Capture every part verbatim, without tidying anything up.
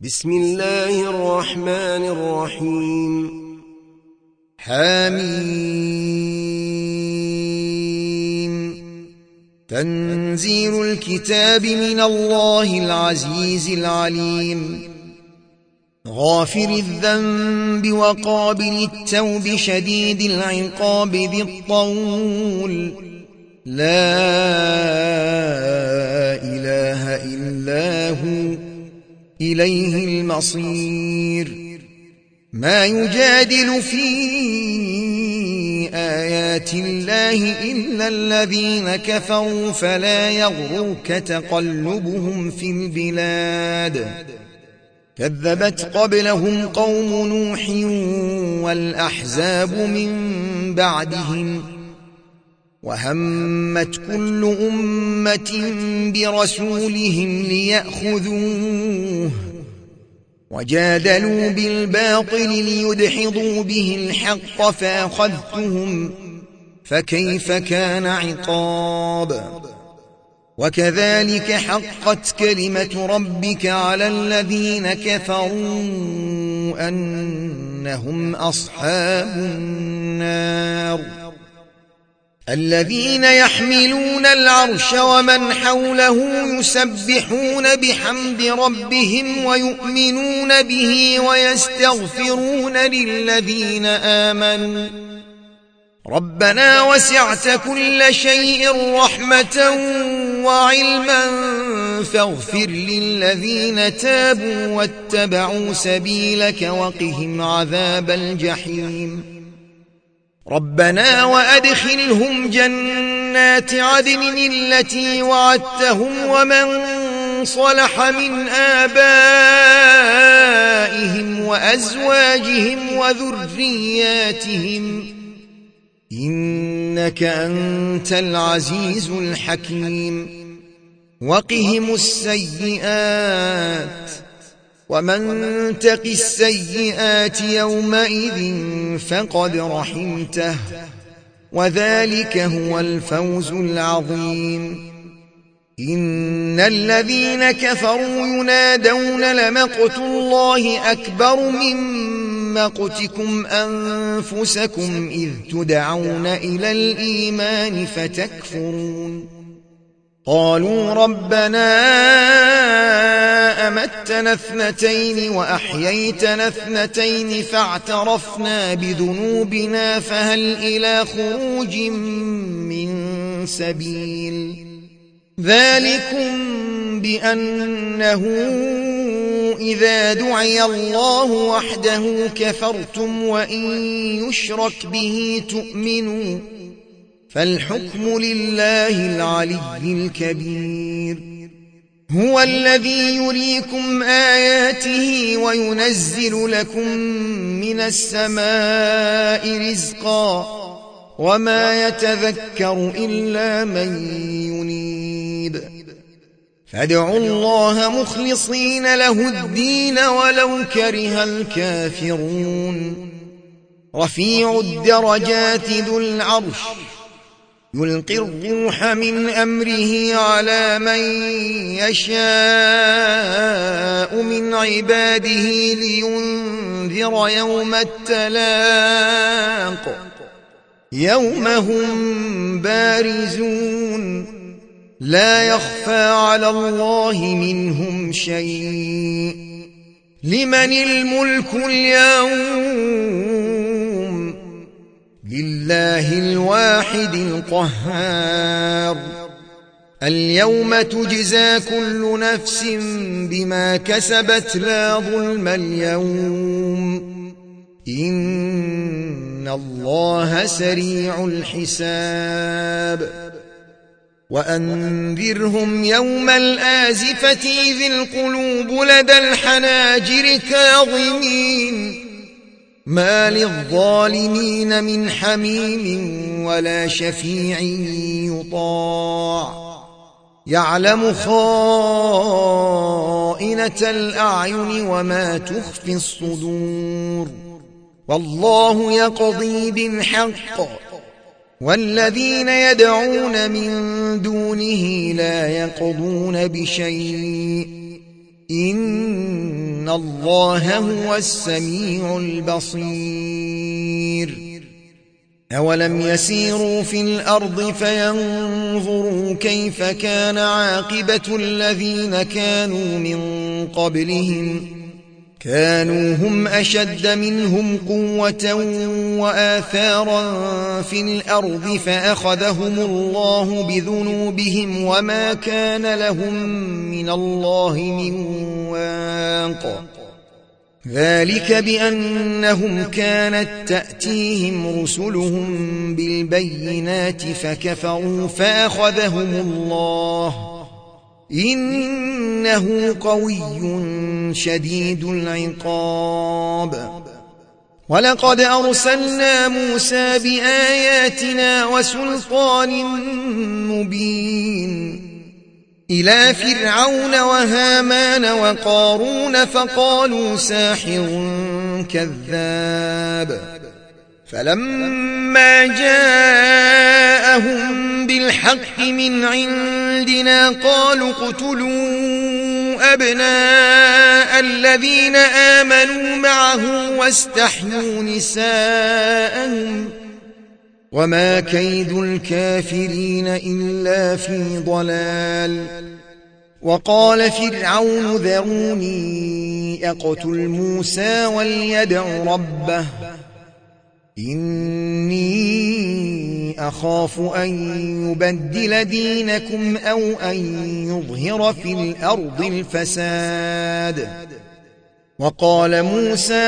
بسم الله الرحمن الرحيم. حميم. تنزيل الكتاب من الله العزيز العليم. غافر الذنب وقابل التوب شديد العقاب ذي الطول، لا إله إلا هو إليه المصير. ما يجادل في آيات الله إلا الذين كفروا فلا يغرك تقلبهم في البلاد. كذبت قبلهم قوم نوح والأحزاب من بعدهم، وهمت كل أمة برسولهم ليأخذوه، وجادلوا بالباطل ليدحضوا به الحق فأخذتهم، فكيف كان عقاب. وكذلك حقت كلمة ربك على الذين كفروا أنهم أصحاب النار. الذين يحملون العرش ومن حوله يسبحون بحمد ربهم ويؤمنون به ويستغفرون للذين آمنوا ربنا وسعت كل شيء رحمة وعلما فاغفر للذين تابوا واتبعوا سبيلك وقهم عذاب الجحيم. ربنا وأدخلهم جنات عدن التي وعدتهم ومن صلح من آبائهم وأزواجهم وذرياتهم إنك أنت العزيز الحكيم. وقهم السيئات ومن تق السيئات يومئذ فقد رحمته، وذلك هو الفوز العظيم. إن الذين كفروا ينادون لمقت الله أكبر من مقتكم أنفسكم إذ تدعون إلى الإيمان فتكفرون. قالوا ربنا أمتنا اثنتين وأحييتنا اثنتين فاعترفنا بذنوبنا فهل إلى خروج من سبيل. ذلكم بأنه إذا دعي الله وحده كفرتم وإن يشرك به تؤمنوا، فالحكم لله العلي الكبير. هو الذي يريكم آياته وينزل لكم من السماء رزقا وما يتذكر إلا من ينيب. فادعوا الله مخلصين له الدين ولو كره الكافرون. رفيع الدرجات ذو العرش يلقي الروح من أمره على من يشاء من عباده لينذر يوم التلاق يوم هم بارزون لا يخفى على الله منهم شيء. لمن الملك اليوم؟ لله الواحد القهار. اليوم تجزى كل نفس بما كسبت لا ظلم اليوم إن الله سريع الحساب. وأنذرهم يوم الآزفة إذ القلوب لدى الحناجر كاظمين ما للظالمين من حميم ولا شفيع يطاع. يعلم خائنة الأعين وما تخفي الصدور، والله يقضي بالحق والذين يدعون من دونه لا يقضون بشيء إن إن الله هو السميع البصير أولم يسيروا في الأرض فينظروا كيف كان عاقبة الذين كانوا من قبلهم كانوا هم أشد منهم قوة وآثارا في الأرض فأخذهم الله بذنوبهم وما كان لهم من الله من واق ذلك بأنهم كانت تأتيهم رسلهم بالبينات فكفروا فأخذهم الله إنه قوي شديد العقاب ولقد أرسلنا موسى بآياتنا وسلطان مبين إلى فرعون وهامان وقارون فقالوا ساحر كذاب فلما جاءهم بالحق من عندنا قالوا اقتلوا أبناء الذين آمنوا معه واستحيوا نساءهم وما كيد الكافرين إلا في ضلال وقال فرعون ذروني أقتل موسى وليدع ربه إني أخاف أن يبدل دينكم أو أن يظهر في الأرض الفساد وقال موسى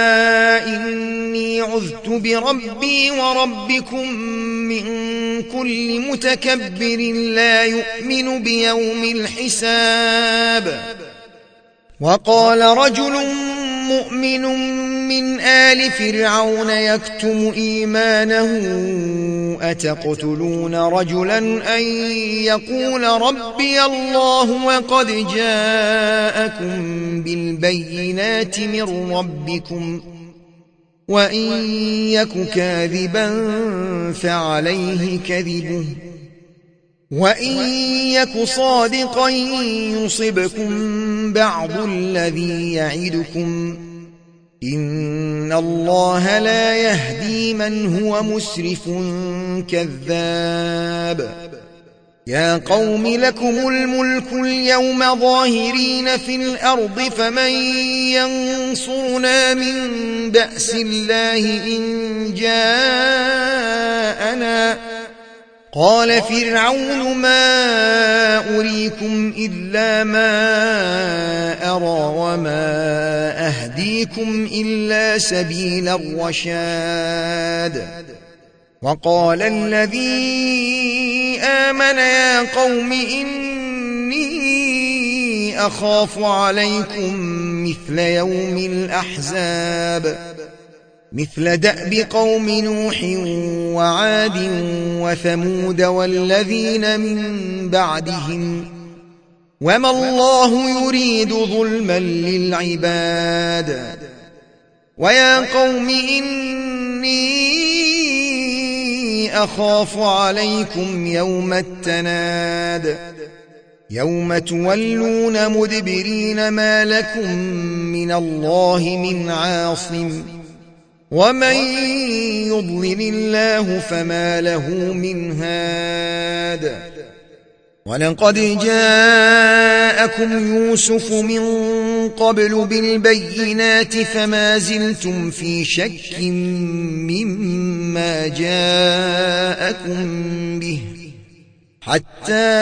إني عذت بربي وربكم من كل متكبر لا يؤمن بيوم الحساب وقال رجل مؤمن من آل فرعون يكتم إيمانه أتقتلون رجلا أن يقول ربي الله وقد جاءكم بالبينات من ربكم وإن يك كاذبا فعليه كذبه وإن يك صادقا يصبكم بعض الذي يعدكم إن الله لا يهدي من هو مسرف كذاب يا قوم لكم الملك اليوم ظاهرين في الأرض فمن ينصرنا من بأس الله إن جاءنا قال فرعون ما أريكم إلا ما أرى وما أهديكم إلا سبيل الرشاد وقال الذي آمن يا قوم إني أخاف عليكم مثل يوم الأحزاب مثل دأب قوم نوح وعاد وثمود والذين من بعدهم وما الله يريد ظلما للعباد ويا قوم إني أخاف عليكم يوم التناد يوم تولون مدبرين ما لكم من الله من عاصم ومن يضلل الله فما له من هاد ولقد جاءكم يوسف من قبل بالبينات فما زلتم في شك مما جاءكم به حتى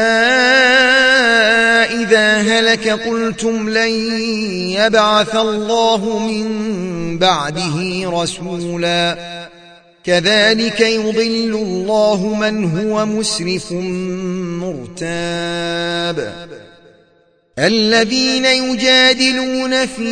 إذا هلك قلتم لن يبعث الله من بعده رسولا كذلك يضل الله من هو مسرف مرتاب الذين يجادلون في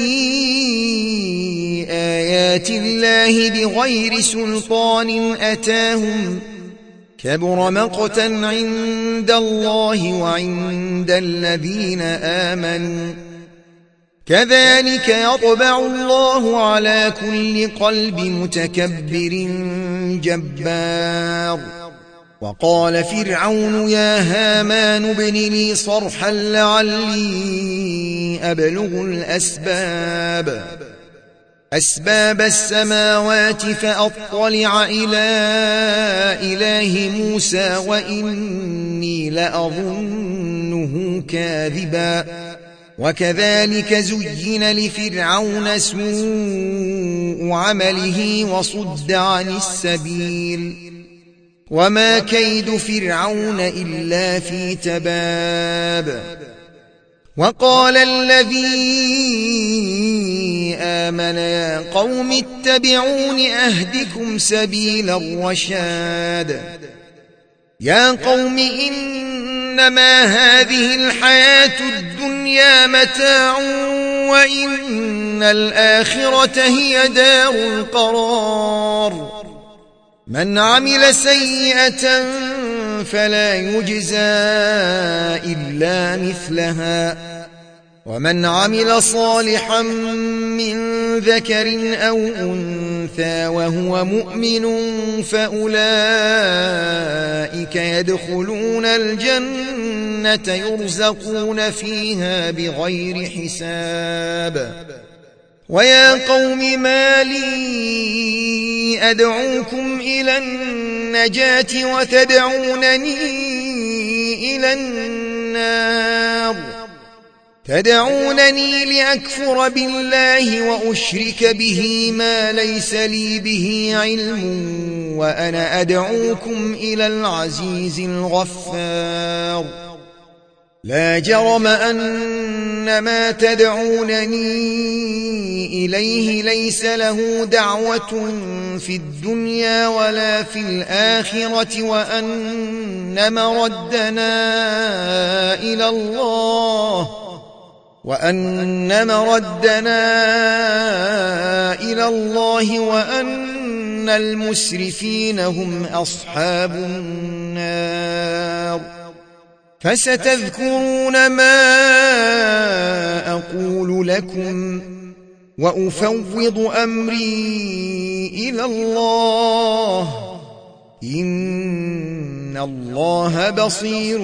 آيات الله بغير سلطان أتاهم كبر مقتا عند الله وعند الذين آمنوا كذلك يطبع الله على كل قلب متكبر جبار وقال فرعون يا هامان ابن لي صرحا لعلي أبلغ الأسباب أسباب السماوات فأطلع إلى إله موسى وإني لأظنه كاذبا وكذلك زين لفرعون سوء عمله وصد عن السبيل وما كيد فرعون إلا في تباب وقال الذي آمن يا قوم اتبعون أهدكم سبيل الرشاد يا قوم إنما هذه الحياة الدنيا متاع وإن الآخرة هي دار القرار من عمل سيئة فلا يجزى إلا مثلها ومن عمل صالحا من ذكر أو أنثى وهو مؤمن فأولئك يدخلون الجنة يرزقون فيها بغير حساب ويا قوم ما لي أدعوكم إلى النجاة وتدعونني إلى النار تدعونني لأكفر بالله وأشرك به ما ليس لي به علم وأنا أدعوكم إلى العزيز الغفار لا جرم أن ما تدعونني إليه ليس له دعوة في الدنيا ولا في الآخرة وأن مردنا إلى الله وأن مردنا إلى الله وأن المسرفين هم أصحاب النار فستذكرون ما أقول لكم وأفوض أمري إلى الله إن الله بصير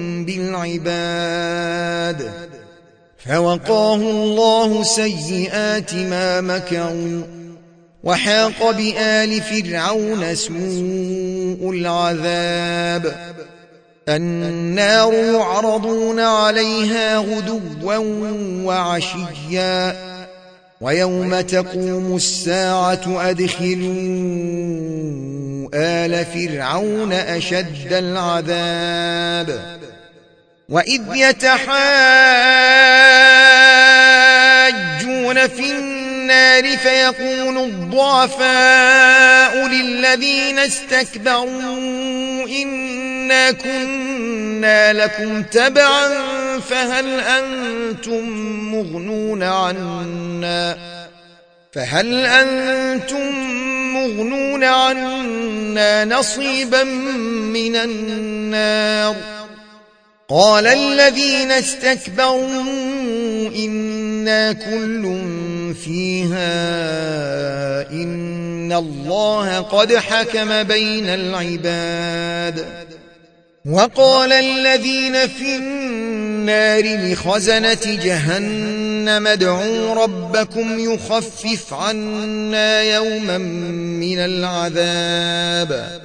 بالعباد فوقاه الله سيئات ما مكروا وحاق بآل فرعون سوء العذاب النار يعرضون عليها غدوا وعشيا ويوم تقوم الساعة أدخلوا آل فرعون أشد العذاب وإذ يتحاجون في النار فيقول الضعفاء للذين استكبروا إنا كنا لكم تبعا فهل أنتم مغنون عنا فهل أنتم مغنون عنا نصيبا من النار قال الذين استكبروا إنا كل فيها إن الله قد حكم بين العباد وقال الذين في النار لخزنة جهنم ادعوا ربكم يخفف عنا يوما من العذاب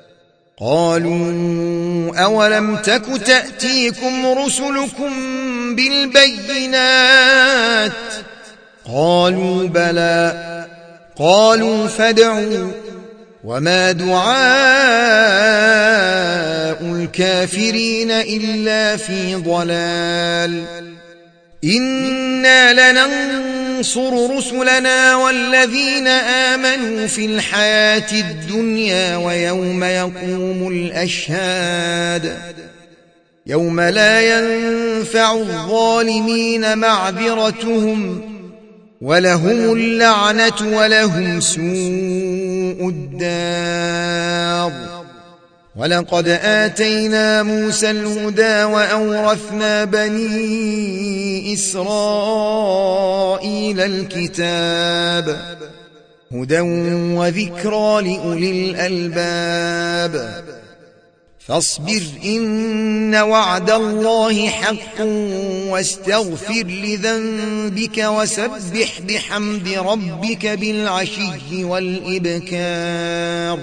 قالوا أولم تك تأتيكم رسلكم بالبينات قالوا بلى قالوا فادعوا وما دعاء الكافرين إلا في ضلال إنا لننصر رسلنا والذين آمنوا في الحياة الدنيا ويوم يقوم الأشهاد يوم لا ينفع الظالمين معذرتهم ولهم اللعنة ولهم سوء الدار ولقد آتينا موسى الهدى وأورثنا بني إسرائيل الكتاب هدى وذكرى لأولي الألباب فاصبر إن وعد الله حق واستغفر لذنبك وسبح بحمد ربك بالعشي والإبكار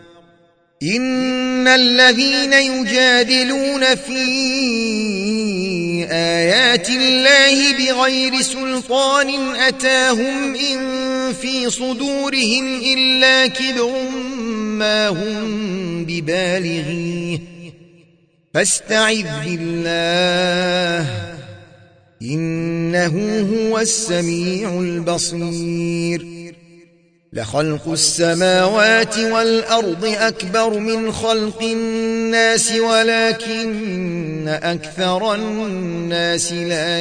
إن الذين يجادلون في آيات الله بغير سلطان أتاهم إن في صدورهم إلا كبر ما هم ببالغيه فاستعذ بالله إنه هو السميع البصير لخلق السماوات والأرض أكبر من خلق الناس ولكن أكثر الناس لا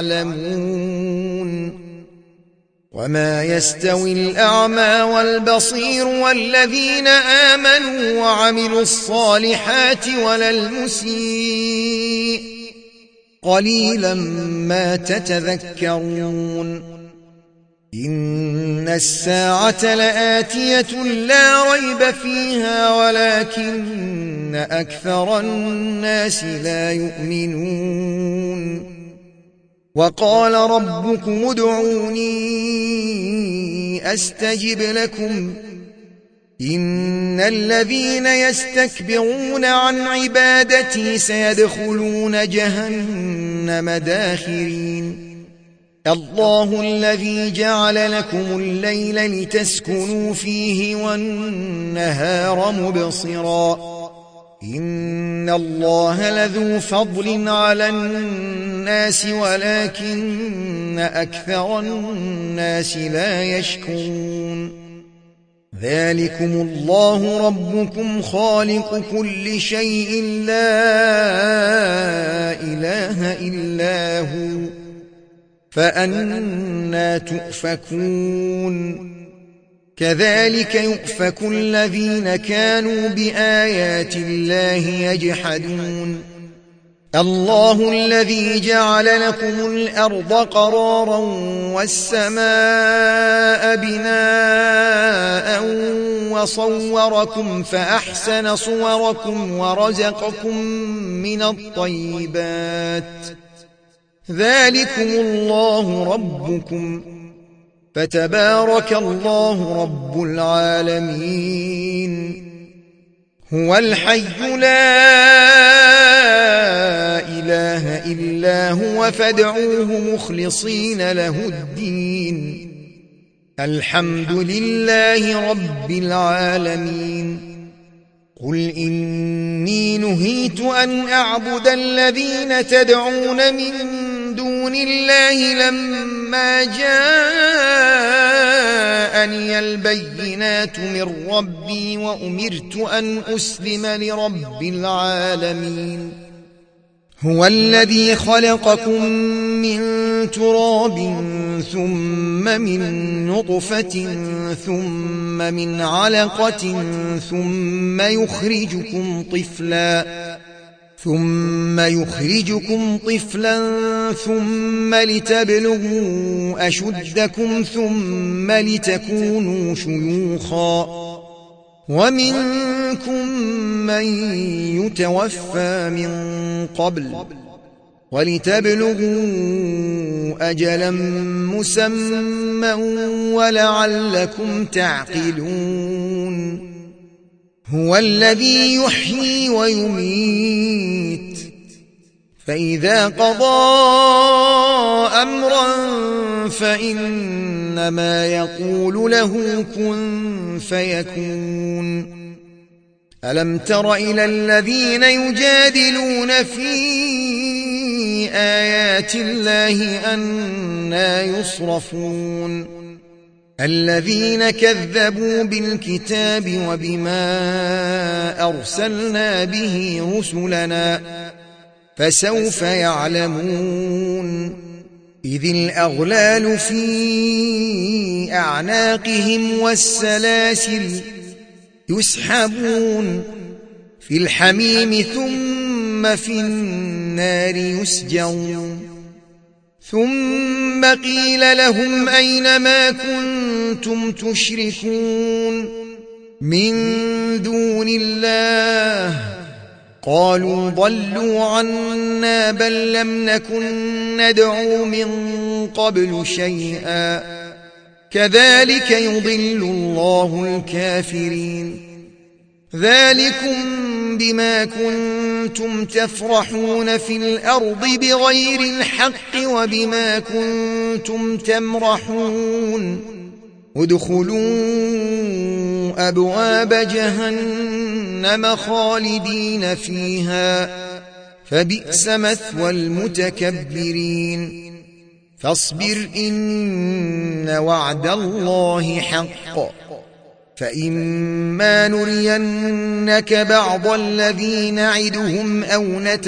يعلمون وما يستوي الأعمى والبصير والذين آمنوا وعملوا الصالحات ولا المسيء قليلا ما تتذكرون إن الساعة لآتية لا ريب فيها ولكن أكثر الناس لا يؤمنون وقال ربكم ادعوني أستجب لكم إن الذين يستكبرون عن عبادتي سيدخلون جهنم داخرين الله الذي جعل لكم الليل لتسكنوا فيه والنهار مبصرا إن الله لذو فضل على الناس ولكن أكثر الناس لا يشكرون ذلكم الله ربكم خالق كل شيء لا إله إلا هو فأنى تؤفكون كذلك يؤفك الذين كانوا بآيات الله يجحدون الله الذي جعل لكم الأرض قرارا والسماء بناء وصوركم فأحسن صوركم ورزقكم من الطيبات ذلكم الله ربكم فتبارك الله رب العالمين هو الحي لا إله إلا هو فادعوه مخلصين له الدين الحمد لله رب العالمين قل إني نهيت أن أعبد الذين تدعون من دون الله لما جاءني البينات من ربي وأمرت أن أسلم لرب العالمين هو الذي خلقكم من تراب ثم من نطفة ثم من علقة ثم يخرجكم طفلا ثم يخرجكم طفلا ثم لتبلغوا أشدكم ثم لتكونوا شيوخا ومنكم من يتوفى من قبل ولتبلغوا أجلا مسمى ولعلكم تعقلون هو الذي يحيي ويميت فإذا قضى أمرا فإنما يقول له كن فيكون ألم تر إلى الذين يجادلون في آيات الله أنى يصرفون الذين كذبوا بالكتاب وبما أرسلنا به رسلنا فسوف يعلمون إذ الأغلال في أعناقهم والسلاسل يسحبون في الحميم ثم في النار يسجرون ثم قيل لهم أين ما كنتم تشركون من دون الله قالوا ضلوا عنا بل لم نكن ندعو من قبل شيئا كذلك يضل الله الكافرين ذلكم بما كنتم تفرحون في الأرض بغير الحق وبما كنتم تمرحون ادخلوا أبواب جهنم خالدين فيها فبئس مثوى المتكبرين فاصبر إن وعد الله حق فإما نرينك بعض الذي نعدهم أو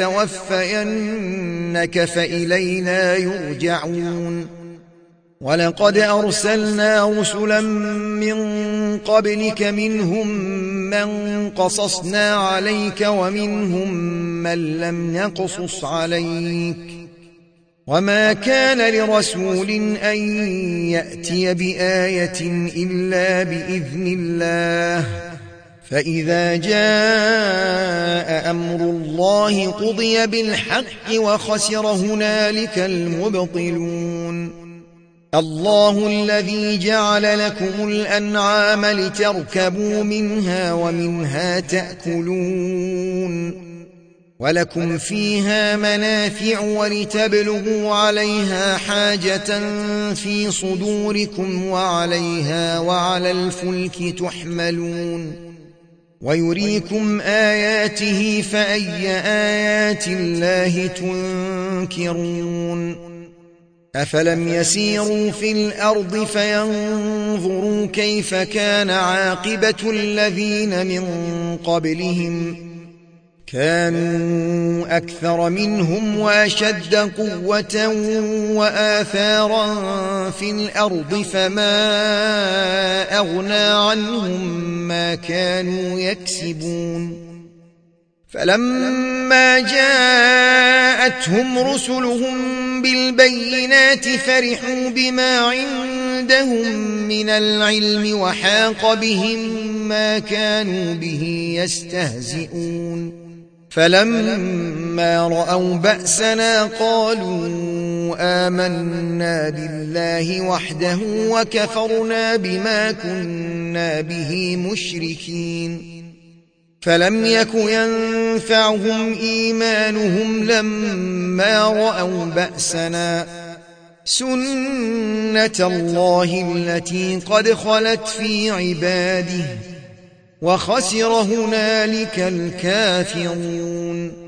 نتوفينك فإلينا يرجعون ولقد أرسلنا رسلا من قبلك منهم من قصصنا عليك ومنهم من لم نقصص عليك وما كان لرسول أن يأتي بآية إلا بإذن الله فإذا جاء أمر الله قضي بالحق وخسر هنالك المبطلون الله الذي جعل لكم الأنعام لتركبوا منها ومنها تأكلون ولكم فيها منافع ولتبلغوا عليها حاجة في صدوركم وعليها وعلى الفلك تحملون ويريكم آياته فأي آيات الله تنكرون أفلم يسيروا في الأرض فينظروا كيف كان عاقبة الذين من قبلهم كانوا أكثر منهم وأشد قوة وآثارا في الأرض فما أغنى عنهم ما كانوا يكسبون فلما جاءتهم رسلهم بالبينات فرحوا بما عندهم من العلم وحاق بهم ما كانوا به يستهزئون فلما رأوا بأسنا قالوا آمنا بالله وحده وكفرنا بما كنا به مشركين فلم يك ينفعهم إيمانهم لما رأوا بأسنا سنة الله التي قد خلت في عباده وخسر هنالك الكافرون